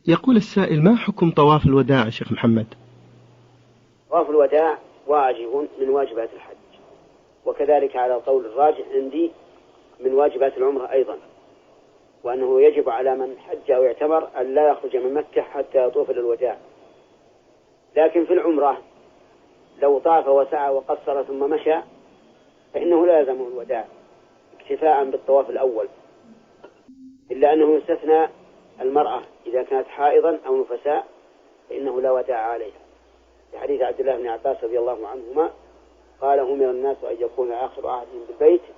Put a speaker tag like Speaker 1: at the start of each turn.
Speaker 1: يقول السائل: ما حكم طواف الوداع شيخ محمد؟
Speaker 2: طواف الوداع واجب من واجبات الحج، وكذلك على القول الراجح عندي من واجبات العمرة أيضا، وأنه يجب على من حج أو اعتمر أن لا يخرج من مكة حتى يطوف للوداع. لكن في العمرة لو طاف وسعى وقصر ثم مشى فإنه لا يلزمه الوداع اكتفاء بالطواف الأول، إلا أنه يستثنى المرأة إذا كانت حائضا أو نفساء فإنه لا وداع عليها، في حديث عبد الله بن عباس رضي الله عنهما قال: أمر الناس أن يكون آخر عهدهم بالبيت